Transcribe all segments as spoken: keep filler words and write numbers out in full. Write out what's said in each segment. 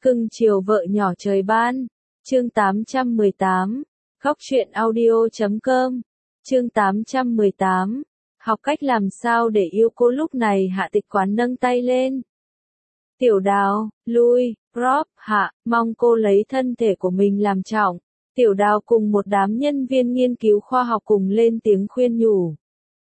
Cưng chiều vợ nhỏ trời ban. Chương tám trăm mười tám. Khóc chuyện audio chấm com. Chương tám trăm mười tám. Học cách làm sao để yêu cô. Lúc này Hạ Tịch Quán nâng tay lên. Tiểu Đào, lui, prop, hạ, mong cô lấy thân thể của mình làm trọng. Tiểu Đào cùng một đám nhân viên nghiên cứu khoa học cùng lên tiếng khuyên nhủ.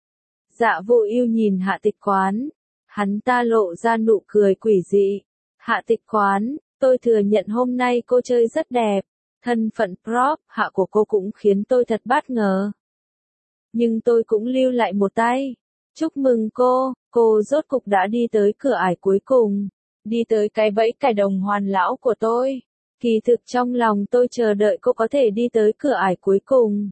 Dạ Vô Ưu nhìn Hạ Tịch Quán. Hắn ta lộ ra nụ cười quỷ dị. Hạ Tịch Quán, tôi thừa nhận hôm nay cô chơi rất đẹp. Thân phận prop hạ của cô cũng khiến tôi thật bất ngờ. Nhưng tôi cũng lưu lại một tay. Chúc mừng cô, cô rốt cục đã đi tới cửa ải cuối cùng. Đi tới cái bẫy cài đồng hoàn lão của tôi. Kỳ thực trong lòng tôi chờ đợi cô có thể đi tới cửa ải cuối cùng.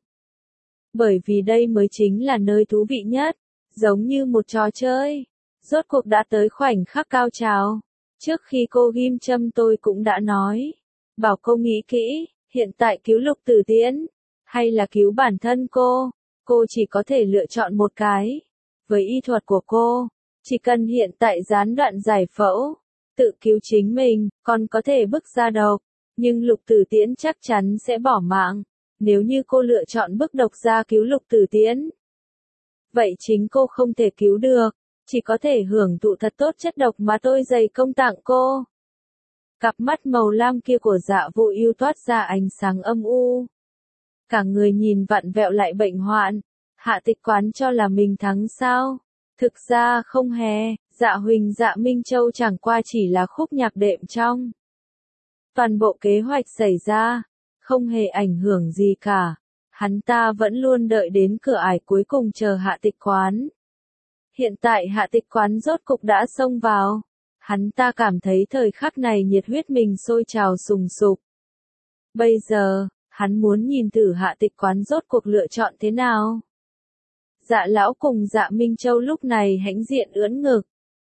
Bởi vì đây mới chính là nơi thú vị nhất. Giống như một trò chơi. Rốt cuộc đã tới khoảnh khắc cao trào. Trước khi cô ghim châm tôi cũng đã nói. Bảo cô nghĩ kỹ, hiện tại cứu Lục Tử Tiễn, hay là cứu bản thân cô. Cô chỉ có thể lựa chọn một cái. Với y thuật của cô, chỉ cần hiện tại gián đoạn giải phẫu, tự cứu chính mình, còn có thể bức ra độc. Nhưng Lục Tử Tiễn chắc chắn sẽ bỏ mạng. Nếu như cô lựa chọn bức độc ra cứu Lục Tử Tiễn, vậy chính cô không thể cứu được. Chỉ có thể hưởng thụ thật tốt chất độc mà tôi dày công tặng cô. Cặp mắt màu lam kia của Dạ Vô Ưu toát ra ánh sáng âm u. Cả người nhìn vặn vẹo lại bệnh hoạn. Hạ Tịch Quán cho là mình thắng sao? Thực ra không hề, Dạ Huỳnh Dạ Minh Châu chẳng qua chỉ là khúc nhạc đệm trong. Toàn bộ kế hoạch xảy ra, không hề ảnh hưởng gì cả. Hắn ta vẫn luôn đợi đến cửa ải cuối cùng chờ Hạ Tịch Quán. Hiện tại Hạ Tịch Quán rốt cục đã xông vào. Hắn ta cảm thấy thời khắc này nhiệt huyết mình sôi trào sùng sục. Bây giờ, hắn muốn nhìn thử Hạ Tịch Quán rốt cuộc lựa chọn thế nào. Dạ lão cùng Dạ Minh Châu lúc này hãnh diện ưỡn ngực.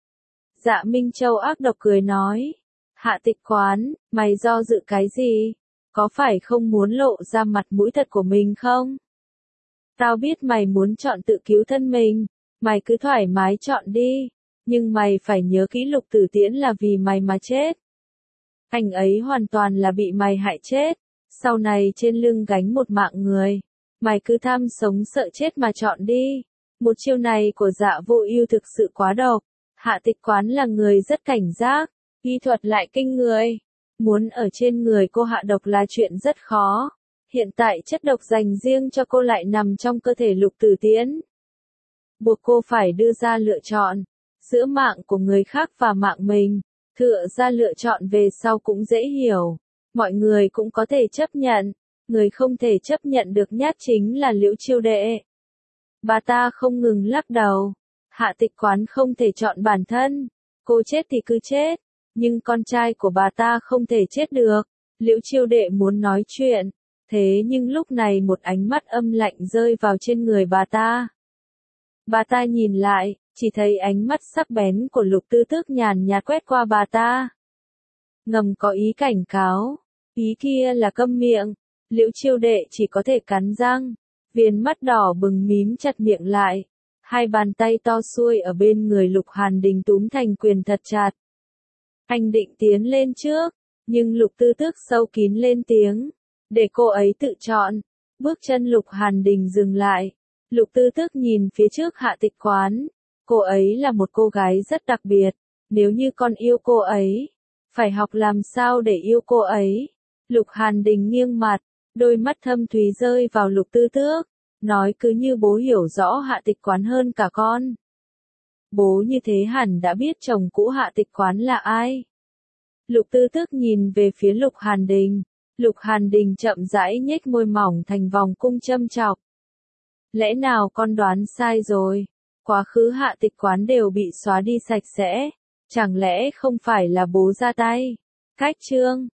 Dạ Minh Châu ác độc cười nói. Hạ Tịch Quán, mày do dự cái gì? Có phải không muốn lộ ra mặt mũi thật của mình không? Tao biết mày muốn chọn tự cứu thân mình. Mày cứ thoải mái chọn đi. Nhưng mày phải nhớ kỹ Lục Tử Tiễn là vì mày mà chết. Anh ấy hoàn toàn là bị mày hại chết. Sau này trên lưng gánh một mạng người. Mày cứ tham sống sợ chết mà chọn đi. Một chiêu này của Dạ Vô Ưu thực sự quá độc. Hạ Tịch Quán là người rất cảnh giác. Y thuật lại kinh người. Muốn ở trên người cô hạ độc là chuyện rất khó. Hiện tại chất độc dành riêng cho cô lại nằm trong cơ thể Lục Tử Tiễn. Buộc cô phải đưa ra lựa chọn. Giữa mạng của người khác và mạng mình. Thựa ra lựa chọn về sau cũng dễ hiểu. Mọi người cũng có thể chấp nhận. Người không thể chấp nhận được nhất chính là Liễu Chiêu Đệ. Bà ta không ngừng lắc đầu. Hạ Tịch Quán không thể chọn bản thân. Cô chết thì cứ chết. Nhưng con trai của bà ta không thể chết được. Liễu Chiêu Đệ muốn nói chuyện. Thế nhưng lúc này một ánh mắt âm lạnh rơi vào trên người bà ta. Bà ta nhìn lại, chỉ thấy ánh mắt sắc bén của Lục Tư Tước nhàn nhạt quét qua bà ta. Ngầm có ý cảnh cáo. Ý kia là câm miệng. Liễu Chiêu Đệ chỉ có thể cắn răng. Viền mắt đỏ bừng mím chặt miệng lại. Hai bàn tay to xuôi ở bên người Lục Hàn Đình túm thành quyền thật chặt. Anh định tiến lên trước. Nhưng Lục Tư Tước sâu kín lên tiếng. Để cô ấy tự chọn. Bước chân Lục Hàn Đình dừng lại. Lục Tư Tước nhìn phía trước Hạ Tịch Quán. Cô ấy là một cô gái rất đặc biệt. Nếu như con yêu cô ấy, phải học làm sao để yêu cô ấy. Lục Hàn Đình nghiêng mặt, đôi mắt thâm thúy rơi vào Lục Tư Tước. Nói cứ như bố hiểu rõ Hạ Tịch Quán hơn cả con. Bố như thế hẳn đã biết chồng cũ Hạ Tịch Quán là ai. Lục Tư Tước nhìn về phía Lục Hàn Đình. Lục Hàn Đình chậm rãi nhếch môi mỏng thành vòng cung châm chọc. Lẽ nào con đoán sai rồi? Quá khứ Hạ Tịch Quán đều bị xóa đi sạch sẽ. Chẳng lẽ không phải là bố ra tay? Cách chương,